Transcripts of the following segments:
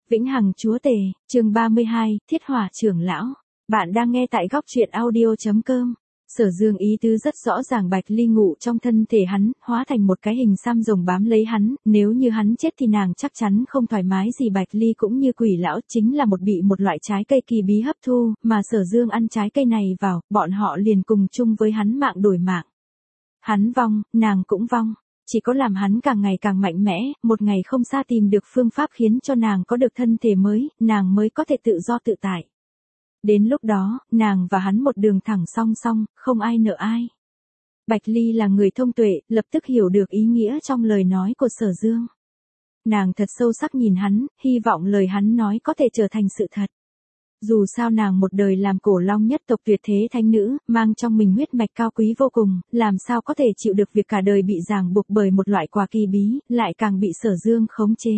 Vĩnh Hằng Chúa Tể, chương 32, Thiết Hỏa Trưởng Lão. Bạn đang nghe tại góc truyện audio.com. Sở Dương ý tứ rất rõ ràng, Bạch Ly ngụ trong thân thể hắn, hóa thành một cái hình xăm rồng bám lấy hắn, nếu như hắn chết thì nàng chắc chắn không thoải mái gì. Bạch Ly cũng như Quỷ Lão chính là bị một loại trái cây kỳ bí hấp thu, mà Sở Dương ăn trái cây này vào, bọn họ liền cùng chung với hắn mạng đổi mạng. Hắn vong, nàng cũng vong. Chỉ có làm hắn càng ngày càng mạnh mẽ, một ngày không xa tìm được phương pháp khiến cho nàng có được thân thể mới, nàng mới có thể tự do tự tại. Đến lúc đó, nàng và hắn một đường thẳng song song, không ai nợ ai. Bạch Ly là người thông tuệ, lập tức hiểu được ý nghĩa trong lời nói của Sở Dương. Nàng thật sâu sắc nhìn hắn, hy vọng lời hắn nói có thể trở thành sự thật. Dù sao nàng một đời làm cổ long nhất tộc tuyệt thế thánh nữ, mang trong mình huyết mạch cao quý vô cùng, làm sao có thể chịu được việc cả đời bị ràng buộc bởi một loại quà kỳ bí, lại càng bị Sở Dương khống chế.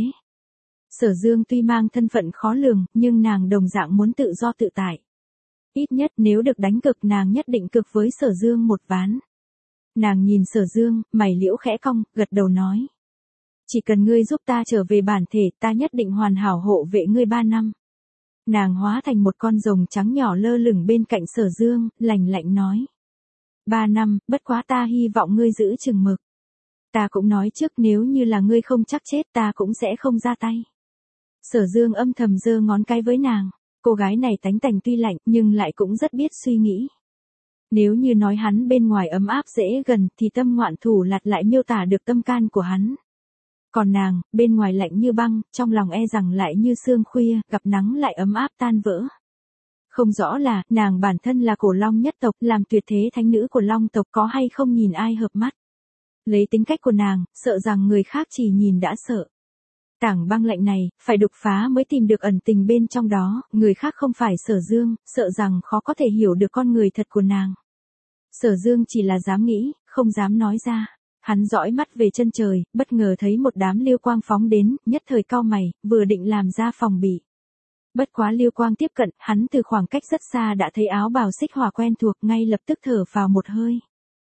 Sở Dương tuy mang thân phận khó lường, nhưng nàng đồng dạng muốn tự do tự tại. Ít nhất nếu được đánh cực nàng nhất định cực với Sở Dương một ván. Nàng nhìn Sở Dương, mày liễu khẽ cong, gật đầu nói. Chỉ cần ngươi giúp ta trở về bản thể, ta nhất định hoàn hảo hộ vệ ngươi 3 năm. Nàng hóa thành một con rồng trắng nhỏ lơ lửng bên cạnh Sở Dương, lạnh lạnh nói. 3 năm, bất quá ta hy vọng ngươi giữ chừng mực. Ta cũng nói trước, nếu như là ngươi không chắc chết ta cũng sẽ không ra tay. Sở Dương âm thầm giơ ngón cái với nàng. Cô gái này tánh tành tuy lạnh nhưng lại cũng rất biết suy nghĩ. Nếu như nói hắn bên ngoài ấm áp dễ gần thì tâm ngoạn thủ lạt lại miêu tả được tâm can của hắn. Còn nàng, bên ngoài lạnh như băng, trong lòng e rằng lại như sương khuya, gặp nắng lại ấm áp tan vỡ. Không rõ là, nàng bản thân là cổ long nhất tộc, làm tuyệt thế thánh nữ của long tộc có hay không nhìn ai hợp mắt. Lấy tính cách của nàng, sợ rằng người khác chỉ nhìn đã sợ. Tảng băng lạnh này, phải đục phá mới tìm được ẩn tình bên trong đó, người khác không phải Sở Dương, sợ rằng khó có thể hiểu được con người thật của nàng. Sở Dương chỉ là dám nghĩ, không dám nói ra. Hắn dõi mắt về chân trời, bất ngờ thấy một đám lưu quang phóng đến, nhất thời cau mày, vừa định làm ra phòng bị. Bất quá lưu quang tiếp cận, hắn từ khoảng cách rất xa đã thấy áo bào xích hỏa quen thuộc, ngay lập tức thở phào một hơi.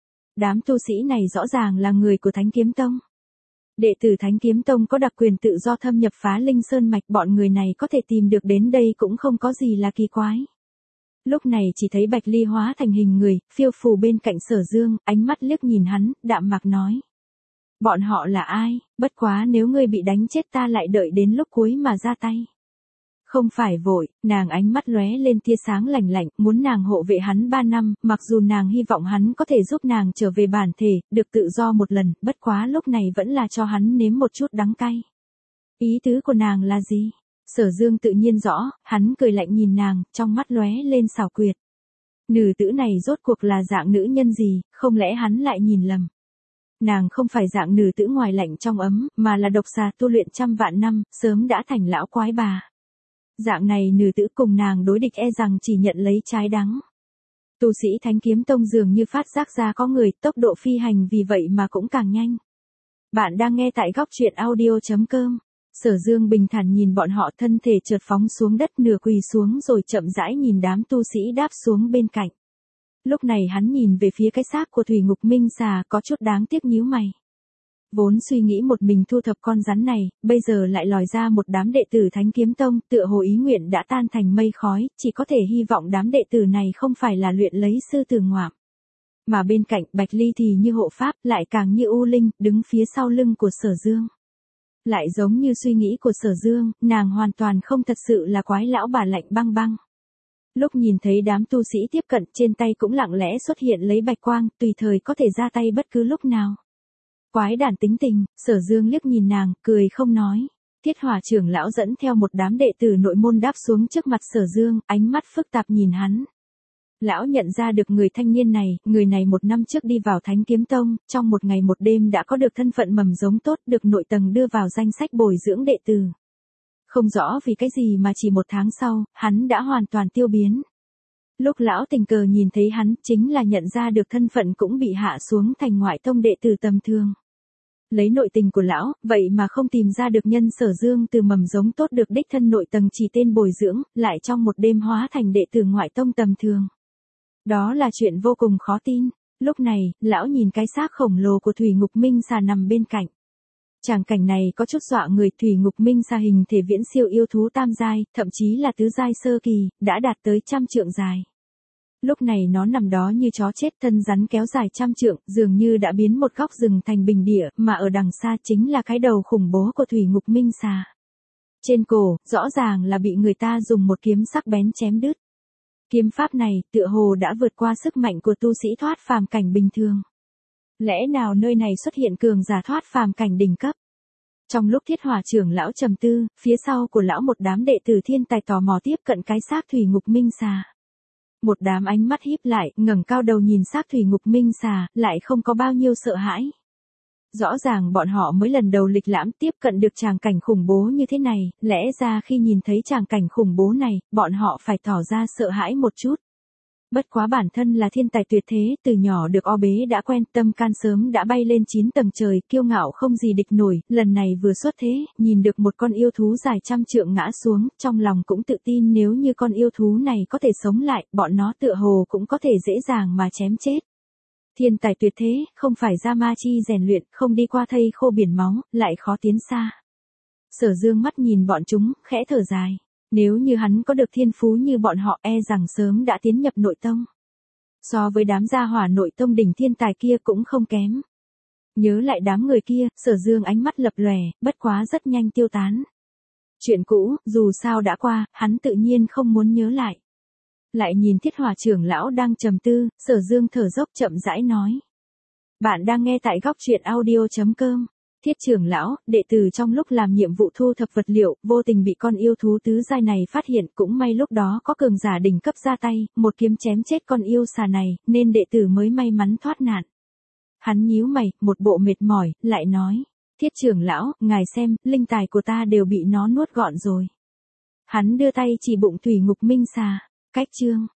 Đám tu sĩ này rõ ràng là người của Thánh Kiếm Tông. Đệ tử Thánh Kiếm Tông có đặc quyền tự do thâm nhập phá linh sơn mạch, bọn người này có thể tìm được đến đây cũng không có gì là kỳ quái. Lúc này chỉ thấy Bạch Ly hóa thành hình người, phiêu phù bên cạnh Sở Dương, ánh mắt liếc nhìn hắn, đạm mạc nói. Bọn họ là ai, bất quá nếu ngươi bị đánh chết ta lại đợi đến lúc cuối mà ra tay. Không phải vội, nàng ánh mắt lóe lên tia sáng lạnh lạnh, muốn nàng hộ vệ hắn 3 năm, mặc dù nàng hy vọng hắn có thể giúp nàng trở về bản thể, được tự do một lần, bất quá lúc này vẫn là cho hắn nếm một chút đắng cay. Ý tứ của nàng là gì? Sở Dương tự nhiên rõ, hắn cười lạnh nhìn nàng, trong mắt lóe lên xảo quyệt. Nữ tử này rốt cuộc là dạng nữ nhân gì, không lẽ hắn lại nhìn lầm. Nàng không phải dạng nữ tử ngoài lạnh trong ấm, mà là độc xà tu luyện trăm vạn năm, sớm đã thành lão quái bà. Dạng này nữ tử cùng nàng đối địch e rằng chỉ nhận lấy trái đắng. Tu sĩ Thánh Kiếm Tông dường như phát giác ra có người, tốc độ phi hành vì vậy mà cũng càng nhanh. Bạn đang nghe tại góc truyện audio.com. Sở Dương bình thản nhìn bọn họ, thân thể chợt phóng xuống đất, nửa quỳ xuống rồi chậm rãi nhìn đám tu sĩ đáp xuống bên cạnh. Lúc này hắn nhìn về phía cái xác của Thủy Ngục Minh Xà, có chút đáng tiếc nhíu mày. Vốn suy nghĩ một mình thu thập con rắn này, bây giờ lại lòi ra một đám đệ tử Thánh Kiếm Tông, tựa hồ ý nguyện đã tan thành mây khói, chỉ có thể hy vọng đám đệ tử này không phải là luyện lấy sư tử ngoạm. Mà bên cạnh Bạch Ly thì như hộ pháp, lại càng như U Linh, đứng phía sau lưng của Sở Dương. Lại giống như suy nghĩ của Sở Dương, nàng hoàn toàn không thật sự là quái lão bà lạnh băng băng. Lúc nhìn thấy đám tu sĩ tiếp cận, trên tay cũng lặng lẽ xuất hiện lấy bạch quang, tùy thời có thể ra tay bất cứ lúc nào. Quái đản tính tình, Sở Dương liếc nhìn nàng, cười không nói. Thiết Hỏa trưởng lão dẫn theo một đám đệ tử nội môn đáp xuống trước mặt Sở Dương, ánh mắt phức tạp nhìn hắn. Lão nhận ra được người thanh niên này, người này 1 năm trước đi vào Thánh Kiếm Tông, trong một ngày một đêm đã có được thân phận mầm giống tốt, được nội tầng đưa vào danh sách bồi dưỡng đệ tử. Không rõ vì cái gì mà chỉ 1 tháng sau, hắn đã hoàn toàn tiêu biến. Lúc lão tình cờ nhìn thấy hắn, chính là nhận ra được thân phận cũng bị hạ xuống thành ngoại tông đệ tử tầm thường. Lấy nội tình của lão, vậy mà không tìm ra được nhân Sở Dương từ mầm giống tốt được đích thân nội tầng chỉ tên bồi dưỡng, lại trong một đêm hóa thành đệ tử ngoại tông tầm thường. Đó là chuyện vô cùng khó tin. Lúc này, lão nhìn cái xác khổng lồ của Thủy Ngục Minh Xà nằm bên cạnh. Tràng cảnh này có chút dọa người, thủy ngục minh xà hình thể viễn siêu yêu thú tam giai, thậm chí là tứ giai sơ kỳ, đã đạt tới 100 trượng dài. Lúc này nó nằm đó như chó chết, thân rắn kéo dài 100 trượng, dường như đã biến một góc rừng thành bình địa, mà ở đằng xa chính là cái đầu khủng bố của thủy ngục minh xà. Trên cổ, rõ ràng là bị người ta dùng một kiếm sắc bén chém đứt. Kiếm pháp này, tựa hồ đã vượt qua sức mạnh của tu sĩ thoát phàm cảnh bình thường. Lẽ nào nơi này xuất hiện cường giả thoát phàm cảnh đỉnh cấp? Trong lúc Thiết Hỏa trưởng lão trầm tư, phía sau của lão một đám đệ tử thiên tài tò mò tiếp cận cái xác thủy ngục minh xà. Một đám ánh mắt híp lại, ngẩng cao đầu nhìn xác thủy ngục minh xà, lại không có bao nhiêu sợ hãi. Rõ ràng bọn họ mới lần đầu lịch lãm tiếp cận được tràng cảnh khủng bố như thế này, lẽ ra khi nhìn thấy tràng cảnh khủng bố này, bọn họ phải tỏ ra sợ hãi một chút. Bất quá bản thân là thiên tài tuyệt thế, từ nhỏ được o bế đã quen, tâm can sớm đã bay lên 9 tầng trời, kiêu ngạo không gì địch nổi, lần này vừa xuất thế, nhìn được một con yêu thú dài 100 trượng ngã xuống, trong lòng cũng tự tin nếu như con yêu thú này có thể sống lại, bọn nó tựa hồ cũng có thể dễ dàng mà chém chết. Thiên tài tuyệt thế, không phải ra ma chi rèn luyện, không đi qua thây khô biển máu, lại khó tiến xa. Sở Dương mắt nhìn bọn chúng, khẽ thở dài. Nếu như hắn có được thiên phú như bọn họ e rằng sớm đã tiến nhập nội tông. So với đám gia hỏa nội tông đỉnh thiên tài kia cũng không kém. Nhớ lại đám người kia, Sở Dương ánh mắt lập lòe, bất quá rất nhanh tiêu tán. Chuyện cũ, dù sao đã qua, hắn tự nhiên không muốn nhớ lại. Lại nhìn Thiết Hỏa trưởng lão đang trầm tư, Sở Dương thở dốc chậm rãi nói. Bạn đang nghe tại góc truyện audio.com. Thiết trưởng lão, đệ tử trong lúc làm nhiệm vụ thu thập vật liệu, vô tình bị con yêu thú tứ giai này phát hiện, cũng may lúc đó có cường giả đỉnh cấp ra tay, một kiếm chém chết con yêu xà này, nên đệ tử mới may mắn thoát nạn. Hắn nhíu mày, một bộ mệt mỏi, lại nói, Thiết trưởng lão, ngài xem, linh tài của ta đều bị nó nuốt gọn rồi. Hắn đưa tay chỉ bụng thủy ngục minh xà, cách chương.